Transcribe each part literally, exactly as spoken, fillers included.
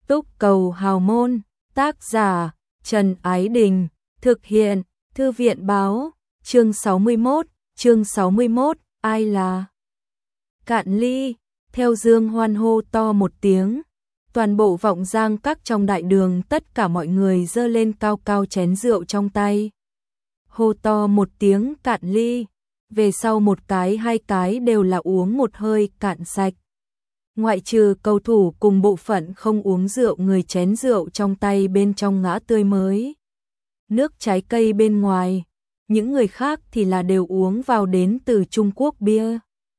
Túc Cầu Hào Môn, tác giả Trần Ái Đình, thực hiện Thư viện Báo, chương sáu mươi mốt, chương sáu mươi mốt, ai là Cạn Ly, theo Dương Hoan hô to một tiếng, toàn bộ Vọng Giang Các trong đại đường tất cả mọi người giơ lên cao cao chén rượu trong tay. Hô to một tiếng cạn ly, về sau một cái hai cái đều là uống một hơi cạn sạch. Ngoại trừ cầu thủ cùng bộ phận không uống rượu người chén rượu trong tay bên trong ngã tươi mới. Nước trái cây bên ngoài, những người khác thì là đều uống vào đến từ Trung Quốc bia.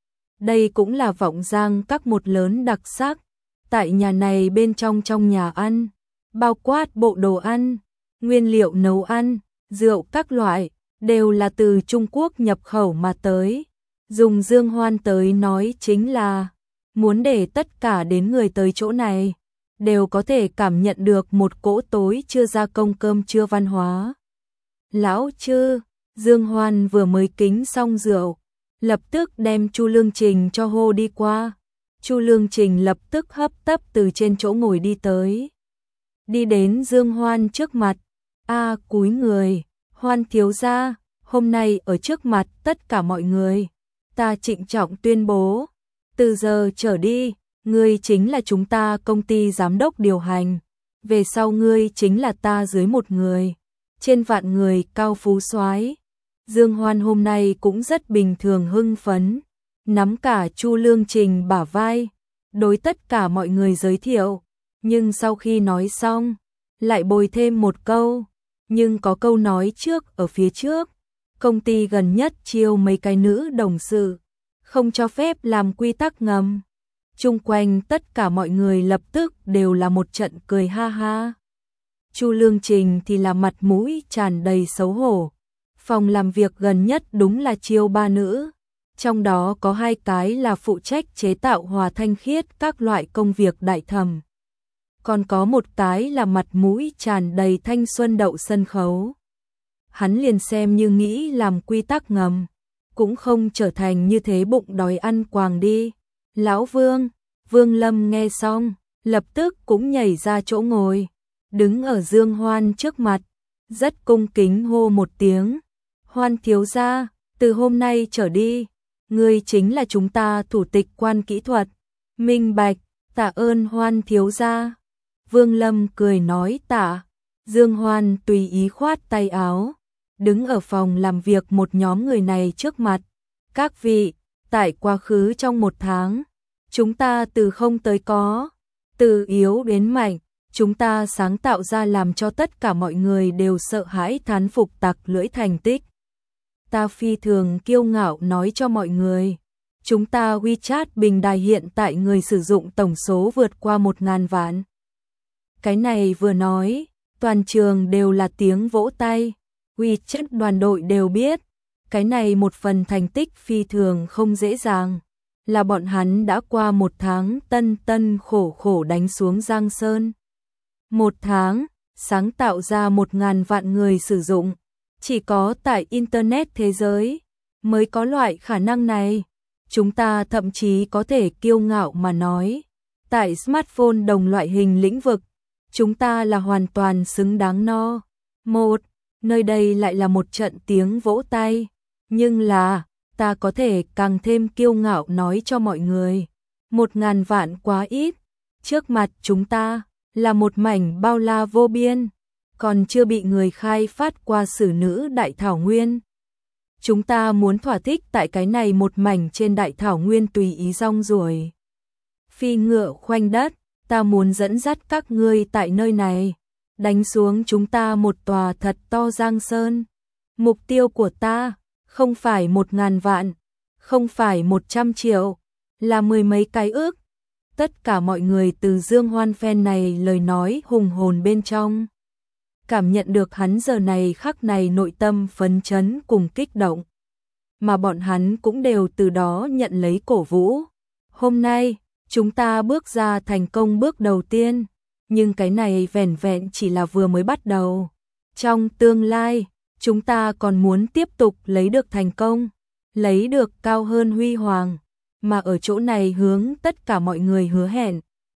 Đây cũng là Vọng Giang Các một lớn đặc sắc, tại nhà này bên trong trong nhà ăn, bao quát bộ đồ ăn, nguyên liệu nấu ăn, rượu các loại, đều là từ Trung Quốc nhập khẩu mà tới. Dùng Dương Hoan tới nói chính là, muốn để tất cả đến người tới chỗ này, đều có thể cảm nhận được một cỗ tối chưa gia công cơm trưa văn hóa. Lão Chư, Dương Hoan vừa mới kính xong rượu, lập tức đem Chu Lương Trình cho hô đi qua. Chu Lương Trình lập tức hấp tấp từ trên chỗ ngồi đi tới. Đi đến Dương Hoan trước mặt, a cúi người, Hoan thiếu gia, hôm nay ở trước mặt tất cả mọi người, ta trịnh trọng tuyên bố, từ giờ trở đi, ngươi chính là chúng ta công ty giám đốc điều hành, về sau ngươi chính là ta dưới một người, trên vạn người cao phú soái. Dương Hoan hôm nay cũng rất bình thường hưng phấn, nắm cả Chu Lương Trình bả vai, đối tất cả mọi người giới thiệu, nhưng sau khi nói xong, lại bồi thêm một câu, nhưng có câu nói trước ở phía trước, công ty gần nhất chiêu mấy cái nữ đồng sự, không cho phép làm quy tắc ngầm. Chung quanh tất cả mọi người lập tức đều là một trận cười ha ha. Chu Lương Trình thì là mặt mũi tràn đầy xấu hổ. Phòng làm việc gần nhất đúng là chiêu ba nữ, trong đó có hai cái là phụ trách chế tạo hòa thanh khiết các loại công việc đại thẩm. Còn có một cái là mặt mũi tràn đầy thanh xuân đậu sân khấu. Hắn liền xem như nghĩ làm quy tắc ngầm, cũng không trở thành như thế bụng đói ăn quàng đi. Lão Vương, Vương Lâm nghe xong, lập tức cũng nhảy ra chỗ ngồi, đứng ở Dương Hoan trước mặt, rất cung kính hô một tiếng. Hoan thiếu gia, từ hôm nay trở đi, ngươi chính là chúng ta thủ tịch quan kỹ thuật. Minh bạch, tạ ơn Hoan thiếu gia. Vương Lâm cười nói tạ. Dương Hoan tùy ý khoát tay áo, đứng ở phòng làm việc một nhóm người này trước mặt. Các vị, tại quá khứ trong một tháng, chúng ta từ không tới có, từ yếu đến mạnh, chúng ta sáng tạo ra làm cho tất cả mọi người đều sợ hãi thán phục tặc lưỡi thành tích. Ta phi thường kiêu ngạo nói cho mọi người, chúng ta WeChat bình đài hiện tại người sử dụng tổng số vượt qua một ngàn vạn. Cái này vừa nói, toàn trường đều là tiếng vỗ tay, WeChat đoàn đội đều biết, cái này một phần thành tích phi thường không dễ dàng, là bọn hắn đã qua một tháng tân tân khổ khổ đánh xuống Giang Sơn. Một tháng, sáng tạo ra một ngàn vạn người sử dụng, chỉ có tại Internet thế giới mới có loại khả năng này. Chúng ta thậm chí có thể kiêu ngạo mà nói, tại smartphone đồng loại hình lĩnh vực, chúng ta là hoàn toàn xứng đáng no. Một, nơi đây lại là một trận tiếng vỗ tay, nhưng là, ta có thể càng thêm kiêu ngạo nói cho mọi người, một ngàn vạn quá ít, trước mặt chúng ta là một mảnh bao la vô biên, còn chưa bị người khai phát qua sử nữ đại thảo nguyên. Chúng ta muốn thỏa thích tại cái này một mảnh trên đại thảo nguyên tùy ý rong ruổi. Phi ngựa khoanh đất, ta muốn dẫn dắt các ngươi tại nơi này, đánh xuống chúng ta một tòa thật to Giang Sơn. Mục tiêu của ta, không phải một ngàn vạn, không phải một trăm triệu, là mười mấy cái ước. Tất cả mọi người từ Dương Hoan phen này lời nói hùng hồn bên trong, cảm nhận được hắn giờ này khắc này nội tâm phấn chấn cùng kích động. Mà bọn hắn cũng đều từ đó nhận lấy cổ vũ. Hôm nay, chúng ta bước ra thành công bước đầu tiên, nhưng cái này vẻn vẹn chỉ là vừa mới bắt đầu. Trong tương lai, chúng ta còn muốn tiếp tục lấy được thành công, lấy được cao hơn huy hoàng, mà ở chỗ này hướng tất cả mọi người hứa hẹn,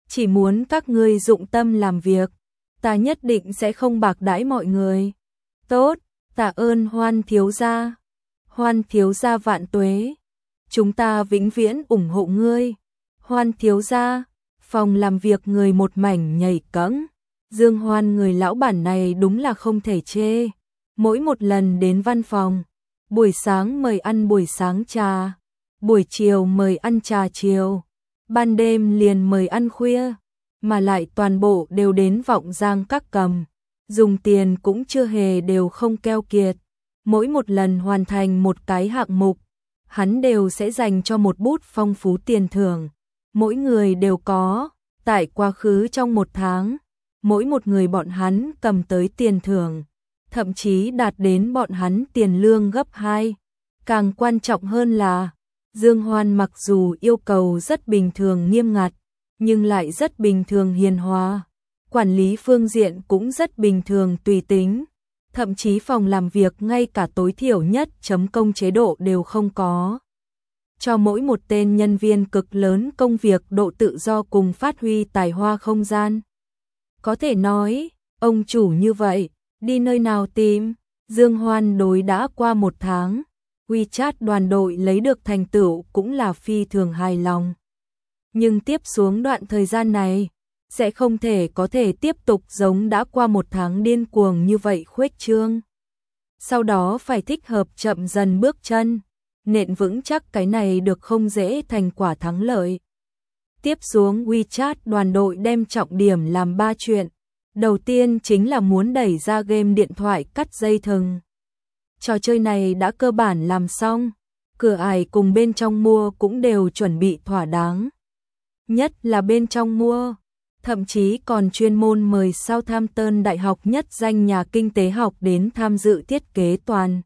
chỉ muốn các ngươi dụng tâm làm việc, ta nhất định sẽ không bạc đãi mọi người. Tốt, tạ ơn Hoan thiếu gia. Hoan thiếu gia vạn tuế. Chúng ta vĩnh viễn ủng hộ ngươi. Hoan thiếu gia, phòng làm việc người một mảnh nhảy cẫng. Dương Hoan người lão bản này đúng là không thể chê. Mỗi một lần đến văn phòng, buổi sáng mời ăn buổi sáng trà, buổi chiều mời ăn trà chiều, ban đêm liền mời ăn khuya, mà lại toàn bộ đều đến Vọng Giang Các cầm, dùng tiền cũng chưa hề đều không keo kiệt. Mỗi một lần hoàn thành một cái hạng mục, hắn đều sẽ dành cho một bút phong phú tiền thưởng. Mỗi người đều có, tại quá khứ trong một tháng, mỗi một người bọn hắn cầm tới tiền thưởng, thậm chí đạt đến bọn hắn tiền lương gấp hai. Càng quan trọng hơn là, Dương Hoan mặc dù yêu cầu rất bình thường nghiêm ngặt, nhưng lại rất bình thường hiền hòa. Quản lý phương diện cũng rất bình thường tùy tính. Thậm chí phòng làm việc ngay cả tối thiểu nhất chấm công chế độ đều không có. Cho mỗi một tên nhân viên cực lớn công việc độ tự do cùng phát huy tài hoa không gian. Có thể nói, ông chủ như vậy, đi nơi nào tìm? Dương Hoan đối đã qua một tháng, WeChat đoàn đội lấy được thành tựu cũng là phi thường hài lòng. Nhưng tiếp xuống đoạn thời gian này, sẽ không thể có thể tiếp tục giống đã qua một tháng điên cuồng như vậy khuếch trương. Sau đó phải thích hợp chậm dần bước chân, nện vững chắc cái này được không dễ thành quả thắng lợi. Tiếp xuống WeChat đoàn đội đem trọng điểm làm ba chuyện. Đầu tiên chính là muốn đẩy ra game điện thoại cắt dây thừng. Trò chơi này đã cơ bản làm xong, cửa ải cùng bên trong mua cũng đều chuẩn bị thỏa đáng. Nhất là bên trong mua, thậm chí còn chuyên môn mời Southampton Đại học nhất danh nhà kinh tế học đến tham dự thiết kế toàn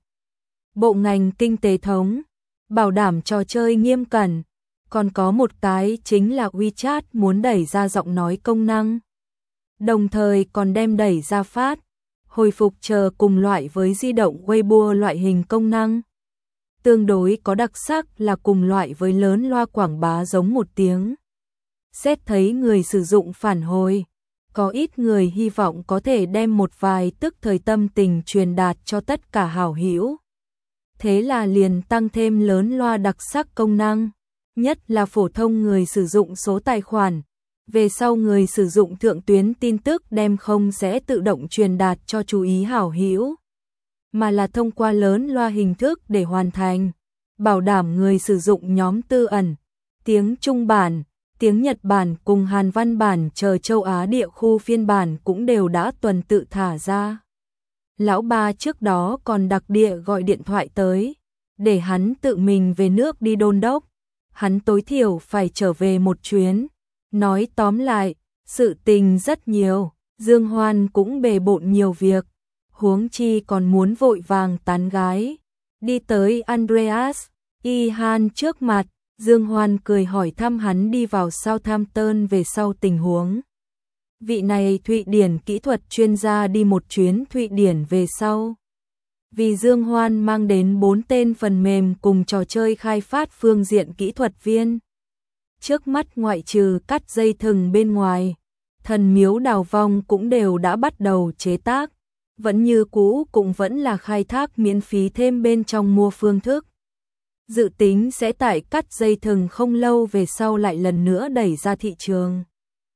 bộ ngành kinh tế thống, bảo đảm trò chơi nghiêm cẩn. Còn có một cái chính là WeChat muốn đẩy ra giọng nói công năng, đồng thời còn đem đẩy ra phát, hồi phục chờ cùng loại với di động Weibo loại hình công năng. Tương đối có đặc sắc là cùng loại với lớn loa quảng bá giống một tiếng. Xét thấy người sử dụng phản hồi, có ít người hy vọng có thể đem một vài tức thời tâm tình truyền đạt cho tất cả hảo hữu. Thế là liền tăng thêm lớn loa đặc sắc công năng, nhất là phổ thông người sử dụng số tài khoản. Về sau người sử dụng thượng tuyến tin tức đem không sẽ tự động truyền đạt cho chú ý hảo hữu, mà là thông qua lớn loa hình thức để hoàn thành, bảo đảm người sử dụng nhóm tư ẩn, tiếng Trung bản, tiếng Nhật bản cùng Hàn văn bản chờ châu Á địa khu phiên bản cũng đều đã tuần tự thả ra. Lão ba trước đó còn đặc địa gọi điện thoại tới, để hắn tự mình về nước đi đôn đốc, hắn tối thiểu phải trở về một chuyến. Nói tóm lại, sự tình rất nhiều, Dương Hoan cũng bề bộn nhiều việc, huống chi còn muốn vội vàng tán gái. Đi tới Andreas Ihan trước mặt, Dương Hoan cười hỏi thăm hắn đi vào Southampton về sau tình huống. Vị này Thụy Điển kỹ thuật chuyên gia đi một chuyến Thụy Điển về sau. Vì Dương Hoan mang đến bốn tên phần mềm cùng trò chơi khai phát phương diện kỹ thuật viên. Trước mắt ngoại trừ cắt dây thừng bên ngoài, thần miếu đào vong cũng đều đã bắt đầu chế tác, vẫn như cũ cũng vẫn là khai thác miễn phí thêm bên trong mua phương thức. Dự tính sẽ tại cắt dây thừng không lâu về sau lại lần nữa đẩy ra thị trường.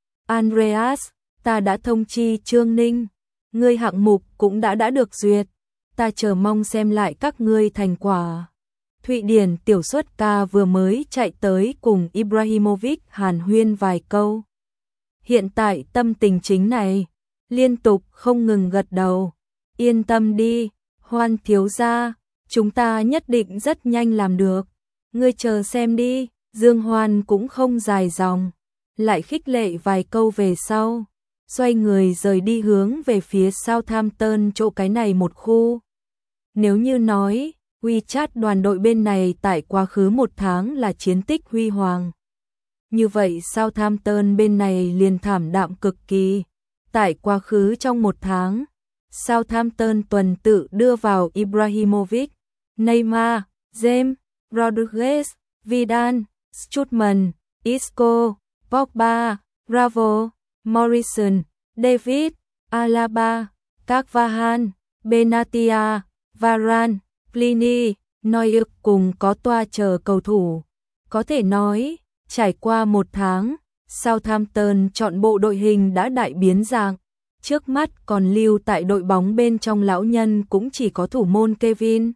Andreas, ta đã thông chi Trương Ninh, ngươi hạng mục cũng đã đã được duyệt, ta chờ mong xem lại các ngươi thành quả. Thụy Điển tiểu xuất ca vừa mới chạy tới cùng Ibrahimovic hàn huyên vài câu. Hiện tại tâm tình chính này, liên tục không ngừng gật đầu. Yên tâm đi, Hoan thiếu gia, chúng ta nhất định rất nhanh làm được. Ngươi chờ xem đi, Dương Hoan cũng không dài dòng, lại khích lệ vài câu về sau, xoay người rời đi hướng về phía Southampton chỗ cái này một khu. Nếu như nói, WeChat đoàn đội bên này tại quá khứ một tháng là chiến tích huy hoàng. Như vậy Southampton bên này liền thảm đạm cực kỳ. Tại quá khứ trong một tháng, Southampton tuần tự đưa vào Ibrahimovic, Neymar, James, Rodriguez, Vidal, Strootman, Isco, Pogba, Bravo, Morrison, David, Alaba, Carvajal, Benatia, Varane, Pliny, Neuer cùng có toa chờ cầu thủ. Có thể nói, trải qua một tháng, Southampton chọn bộ đội hình đã đại biến dạng. Trước mắt còn lưu tại đội bóng bên trong lão nhân cũng chỉ có thủ môn Kevin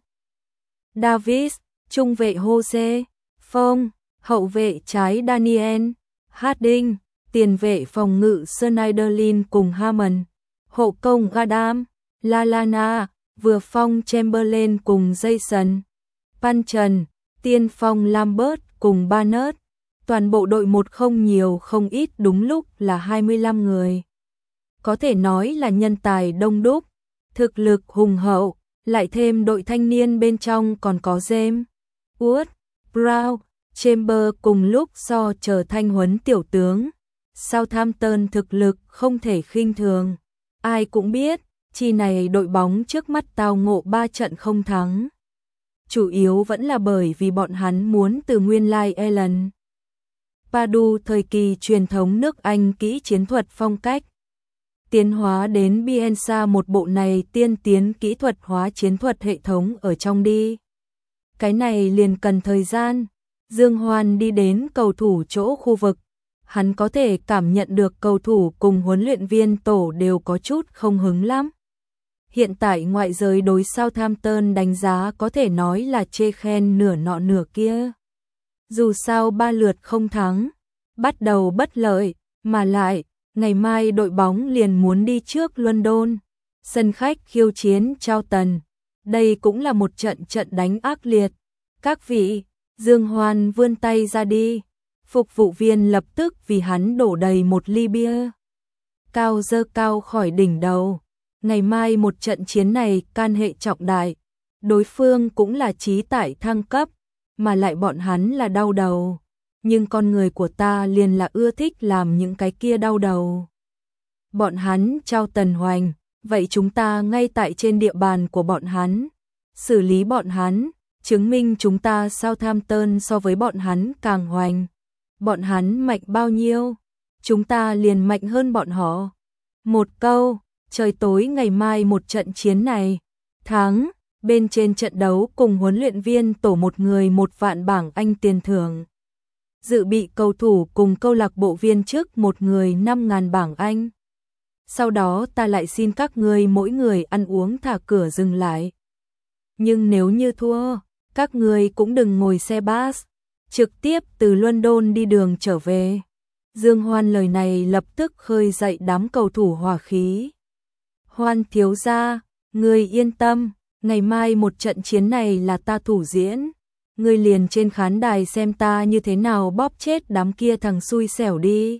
Davis, trung vệ Jose Phong, hậu vệ trái Daniel Harding, tiền vệ phòng ngự Schneiderlin cùng Hammond, hộ công Gadam, Lallana, vừa phong Chamberlain cùng Jason Puncheon, tiên phong Lambert cùng Barnett. Toàn bộ đội một không nhiều không ít đúng lúc là hai mươi lăm người. Có thể nói là nhân tài đông đúc, thực lực hùng hậu, lại thêm đội thanh niên bên trong còn có James, Wood, Brown, Chamber cùng lúc so trở thanh huấn tiểu tướng. Southampton thực lực không thể khinh thường. Ai cũng biết, chi này đội bóng trước mắt tao ngộ ba trận không thắng. Chủ yếu vẫn là bởi vì bọn hắn muốn từ nguyên lai Alan Pardew thời kỳ truyền thống nước Anh kỹ chiến thuật phong cách. Tiến hóa đến Bielsa một bộ này tiên tiến kỹ thuật hóa chiến thuật hệ thống ở trong đi. Cái này liền cần thời gian. Dương Hoan đi đến cầu thủ chỗ khu vực. Hắn có thể cảm nhận được cầu thủ cùng huấn luyện viên tổ đều có chút không hứng lắm. Hiện tại ngoại giới đối Southampton đánh giá có thể nói là chê khen nửa nọ nửa kia. Dù sao ba lượt không thắng, bắt đầu bất lợi, mà lại, ngày mai đội bóng liền muốn đi trước London, sân khách khiêu chiến Charlton. Đây cũng là một trận trận đánh ác liệt. Các vị, Dương Hoan vươn tay ra đi. Phục vụ viên lập tức vì hắn đổ đầy một ly bia. Cao dơ cao khỏi đỉnh đầu. Ngày mai một trận chiến này can hệ trọng đại. Đối phương cũng là chí tại thăng cấp, mà lại bọn hắn là đau đầu. Nhưng con người của ta liền là ưa thích làm những cái kia đau đầu. Bọn hắn trao tần hoành, vậy chúng ta ngay tại trên địa bàn của bọn hắn. Xử lý bọn hắn, chứng minh chúng ta Southampton so với bọn hắn càng hoành. Bọn hắn mạnh bao nhiêu, chúng ta liền mạnh hơn bọn họ. Một câu, trời tối ngày mai một trận chiến này, thắng, bên trên trận đấu cùng huấn luyện viên tổ một người một vạn bảng Anh tiền thưởng. Dự bị cầu thủ cùng câu lạc bộ viên chức một người năm ngàn bảng Anh. Sau đó ta lại xin các ngươi mỗi người ăn uống thả cửa dừng lại. Nhưng nếu như thua, các ngươi cũng đừng ngồi xe bus, trực tiếp từ London đi đường trở về. Dương Hoan lời này lập tức khơi dậy đám cầu thủ hỏa khí. Hoan thiếu gia, ngươi yên tâm, ngày mai một trận chiến này là ta thủ diễn. Ngươi liền trên khán đài xem ta như thế nào bóp chết đám kia thằng xui xẻo đi.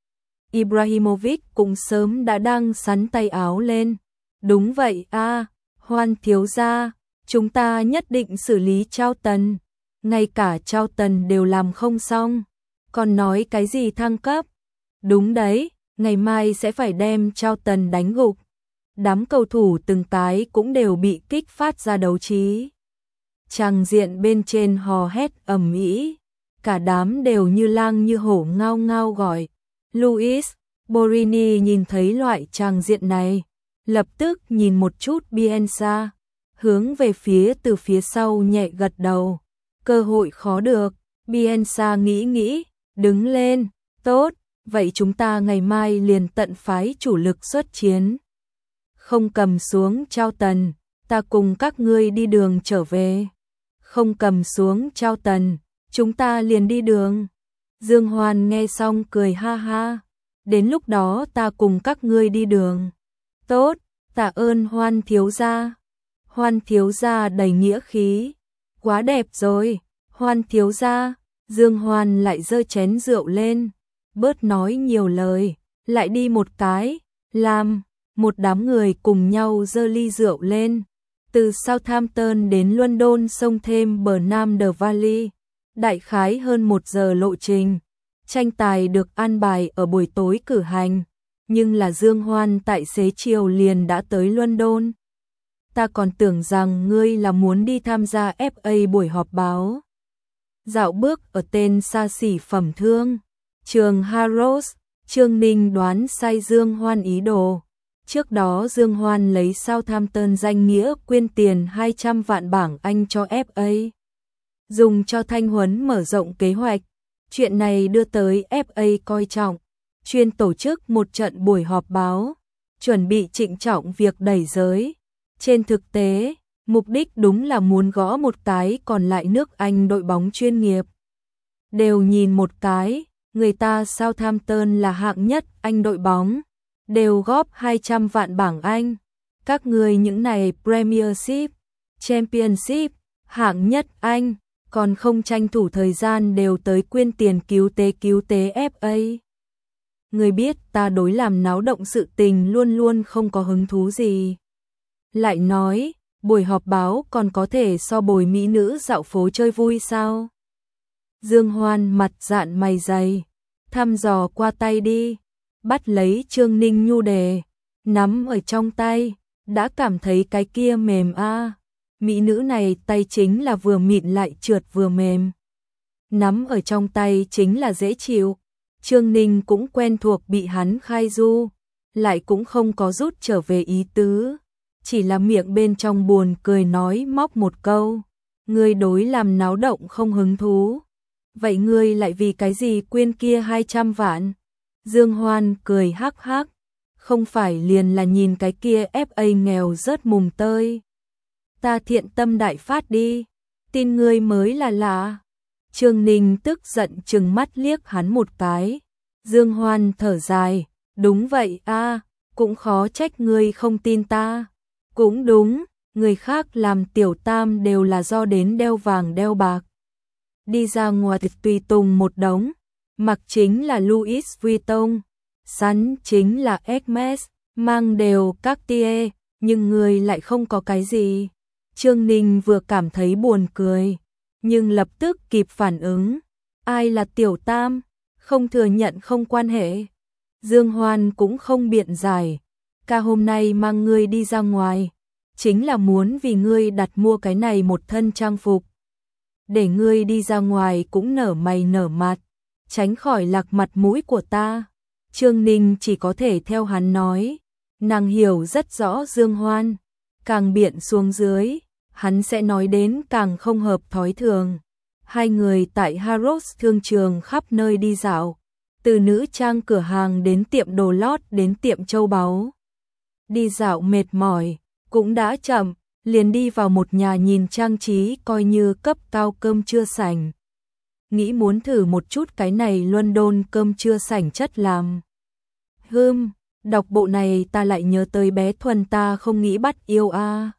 Ibrahimovic cũng sớm đã đang sắn tay áo lên. Đúng vậy a, à, Hoan thiếu gia, chúng ta nhất định xử lý Charlton. Ngay cả Charlton đều làm không xong, còn nói cái gì thăng cấp. Đúng đấy, ngày mai sẽ phải đem Charlton đánh gục. Đám cầu thủ từng cái cũng đều bị kích phát ra đấu trí. Tràng diện bên trên hò hét ầm ĩ, cả đám đều như lang như hổ ngao ngao gọi. Luis Borini nhìn thấy loại tràng diện này, lập tức nhìn một chút Bielsa, hướng về phía từ phía sau nhẹ gật đầu. Cơ hội khó được, Bielsa nghĩ nghĩ, đứng lên, tốt, vậy chúng ta ngày mai liền tận phái chủ lực xuất chiến. Không cầm xuống Charlton, ta cùng các ngươi đi đường trở về. Không cầm xuống Charlton, chúng ta liền đi đường. Dương Hoan nghe xong cười ha ha, đến lúc đó ta cùng các ngươi đi đường. Tốt, tạ ơn Hoan thiếu gia. Hoan thiếu gia đầy nghĩa khí, quá đẹp rồi, Hoan thiếu gia. Dương Hoan lại giơ chén rượu lên, bớt nói nhiều lời, lại đi một cái, làm. Một đám người cùng nhau giơ ly rượu lên. Từ Southampton đến London xông thêm bờ Nam The Valley, đại khái hơn một giờ lộ trình. Tranh tài được an bài ở buổi tối cử hành, nhưng là Dương Hoan tại xế chiều liền đã tới London. Ta còn tưởng rằng ngươi là muốn đi tham gia ép a buổi họp báo. Dạo bước ở tên xa xỉ phẩm thương, trường Harrods, Trương Ninh đoán sai Dương Hoan ý đồ. Trước đó Dương Hoan lấy Southampton danh nghĩa quyên tiền hai trăm vạn bảng Anh cho ép a, dùng cho thanh huấn mở rộng kế hoạch. Chuyện này đưa tới ép a coi trọng, chuyên tổ chức một trận buổi họp báo, chuẩn bị trịnh trọng việc đẩy giới. Trên thực tế, mục đích đúng là muốn gõ một cái còn lại nước Anh đội bóng chuyên nghiệp. Đều nhìn một cái, người ta Southampton là hạng nhất Anh đội bóng, đều góp hai trăm vạn bảng Anh. Các người những này Premiership, Championship, hạng nhất Anh, còn không tranh thủ thời gian đều tới quyên tiền cứu tế cứu tế ép a. Người biết ta đối làm náo động sự tình luôn luôn không có hứng thú gì. Lại nói, buổi họp báo còn có thể so bồi mỹ nữ dạo phố chơi vui sao? Dương Hoan mặt dạn mày dày, thăm dò qua tay đi, bắt lấy Trương Ninh nhu đề, nắm ở trong tay, đã cảm thấy cái kia mềm a. À. Mỹ nữ này tay chính là vừa mịn lại trượt vừa mềm. Nắm ở trong tay chính là dễ chịu. Trương Ninh cũng quen thuộc bị hắn khai du, lại cũng không có rút trở về ý tứ, chỉ là miệng bên trong buồn cười nói móc một câu, ngươi đối làm náo động không hứng thú. Vậy ngươi lại vì cái gì quyên kia hai trăm vạn? Dương Hoan cười hắc hắc, không phải liền là nhìn cái kia ép a nghèo rớt mùng tơi. Ta thiện tâm đại phát đi, tin ngươi mới là lạ. Trương Ninh tức giận trừng mắt liếc hắn một cái. Dương Hoan thở dài, đúng vậy a, à, cũng khó trách ngươi không tin ta. Cũng đúng, người khác làm tiểu tam đều là do đến đeo vàng đeo bạc. Đi ra ngoài tùy tùng một đống, mặc chính là Louis Vuitton, sắn chính là Hermes, mang đều Cartier, nhưng người lại không có cái gì. Trương Ninh vừa cảm thấy buồn cười, nhưng lập tức kịp phản ứng, ai là tiểu tam, không thừa nhận không quan hệ. Dương Hoan cũng không biện giải, ca hôm nay mang ngươi đi ra ngoài, chính là muốn vì ngươi đặt mua cái này một thân trang phục. Để ngươi đi ra ngoài cũng nở mày nở mặt, tránh khỏi lạc mặt mũi của ta. Trương Ninh chỉ có thể theo hắn nói, nàng hiểu rất rõ Dương Hoan, càng biện xuống dưới, hắn sẽ nói đến càng không hợp thói thường. Hai người tại Harrods thương trường khắp nơi đi dạo, từ nữ trang cửa hàng đến tiệm đồ lót đến tiệm châu báu. Đi dạo mệt mỏi, cũng đã chậm, liền đi vào một nhà nhìn trang trí coi như cấp cao cơm trưa sảnh. Nghĩ muốn thử một chút cái này London cơm trưa sảnh chất làm. Hừm, đọc bộ này ta lại nhớ tới bé Thuần ta không nghĩ bắt yêu a. À.